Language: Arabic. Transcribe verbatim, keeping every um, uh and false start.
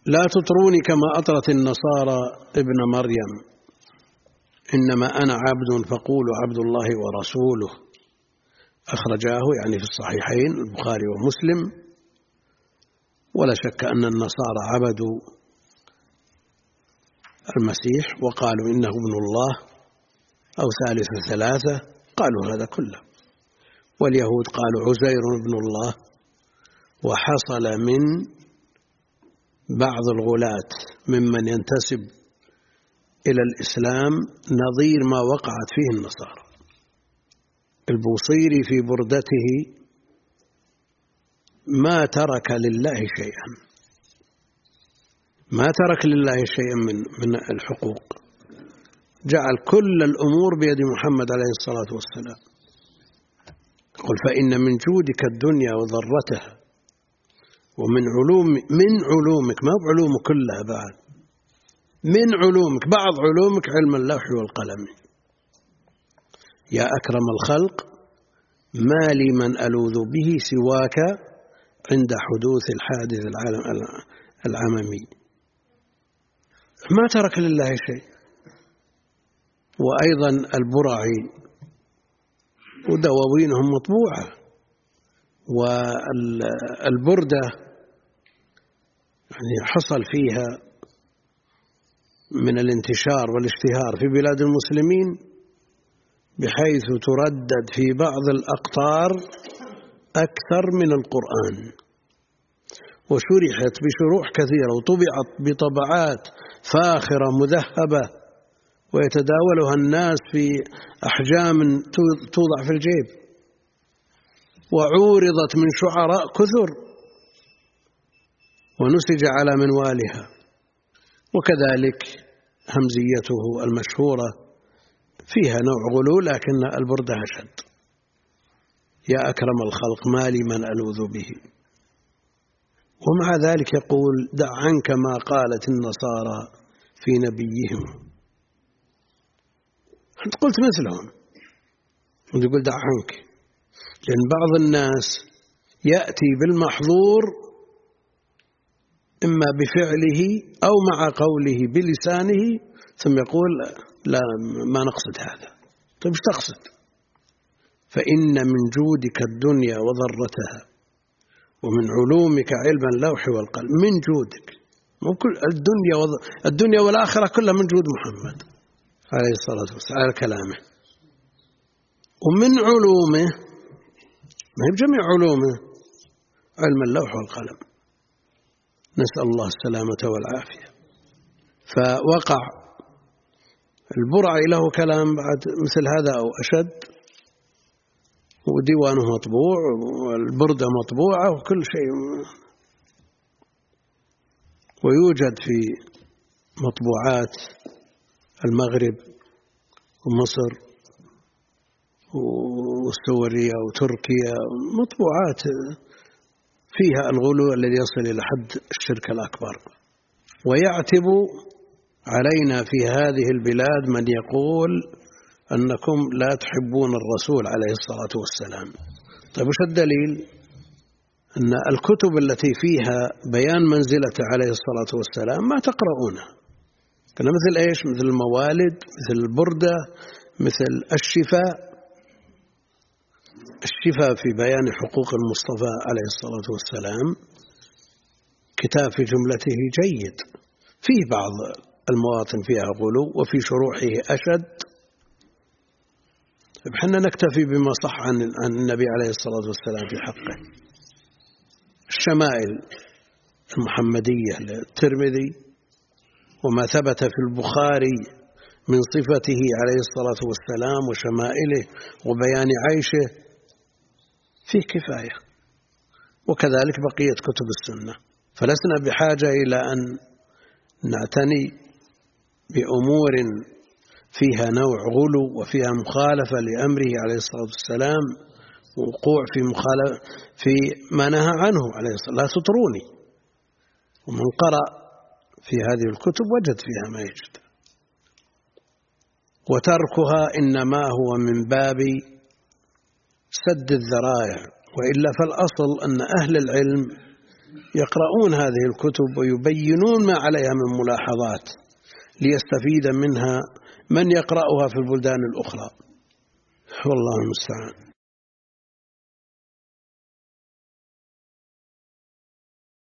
لا تطروني كما أطرت النصارى ابن مريم، إنما أنا عبد فقولوا عبد الله ورسوله. أخرجاه يعني في الصحيحين البخاري ومسلم. ولا شك أن النصارى عبدوا المسيح وقالوا إنه ابن الله أو ثالث ثلاثة، قالوا هذا كله. واليهود قالوا عزير ابن الله. وحصل من بعض الغلاة ممن ينتسب إلى الإسلام نظير ما وقعت فيه النصارى. البوصيري في بردته ما ترك لله شيئا، ما ترك لله شيئا من من الحقوق، جعل كل الأمور بيد محمد عليه الصلاة والسلام. قل فإن من جودك الدنيا وضرتها، ومن علوم من علومك، ما بعلوم كلها بعد، من علومك بعض علومك علم اللوح والقلم. يا أكرم الخلق ما لي من ألوذ به سواك عند حدوث الحادث العممي. ما ترك لله شيء. وأيضا البرعي ودواوينهم مطبوعة. والبردة يعني حصل فيها من الانتشار والاشتهار في بلاد المسلمين بحيث تردد في بعض الأقطار أكثر من القرآن، وشرحت بشروح كثيرة وطبعت بطبعات فاخرة مذهبة ويتداولها الناس في أحجام توضع في الجيب، وعورضت من شعراء كثر ونسج على منوالها. وكذلك همزيته المشهورة فيها نوع غلو، لكن البردة أشد. يا أكرم الخلق ما لي من ألوذ به. ومع ذلك يقول دع عنك ما قالت النصارى في نبيهم. أنت قلت مثلهم وتقول دع عنك، لأن بعض الناس يأتي بالمحظور إما بفعله أو مع قوله بلسانه ثم يقول لا ما نقصد هذا. طيب ايش تقصد؟ فإن من جودك الدنيا وضرتها ومن علومك علم اللوح والقلم. من جودك، مو كل الدنيا وض... الدنيا والآخرة كلها من جود محمد عليه الصلاة والسلام على كلامه. ومن علومه، ما هي بجميع علومه، علم اللوح والقلم. نسأل الله السلامة والعافية. فوقع البرعي له كلام بعد مثل هذا أو أشد، وديوانه مطبوع والبردة مطبوعة وكل شيء، ويوجد في مطبوعات المغرب ومصر وسوريا وتركيا مطبوعات فيها الغلو الذي يصل إلى حد الشرك الأكبر. ويعتب علينا في هذه البلاد من يقول أنكم لا تحبون الرسول عليه الصلاة والسلام. طيب وش الدليل؟ أن الكتب التي فيها بيان منزلته عليه الصلاة والسلام ما تقرؤونها. كان مثل إيش؟ مثل الموالد، مثل البردة، مثل الشفاء. الشفاء في بيان حقوق المصطفى عليه الصلاة والسلام كتاب في جملته جيد، فيه بعض المواطن فيها غلو وفي شروحه أشد. احنا نكتفي بما صح عن النبي عليه الصلاة والسلام في حقه. الشمائل المحمدية للترمذي وما ثبت في البخاري من صفته عليه الصلاة والسلام وشمائله وبيان عيشه فيه كفاية. وكذلك بقية كتب السنة. فلسنا بحاجة إلى أن نعتني بأمور فيها نوع غلو وفيها مخالفة لأمره عليه الصلاة والسلام، وقوع في مخالفة في ما نهى عنه عليه الصلاة. لا تطروني. ومن قرأ في هذه الكتب وجد فيها ما يجد. وتركها إنما هو من باب سد الذرائع، وإلا فالأصل أن أهل العلم يقرؤون هذه الكتب ويبينون ما عليها من ملاحظات ليستفيد منها من يقرأها في البلدان الأخرى. والله المستعان.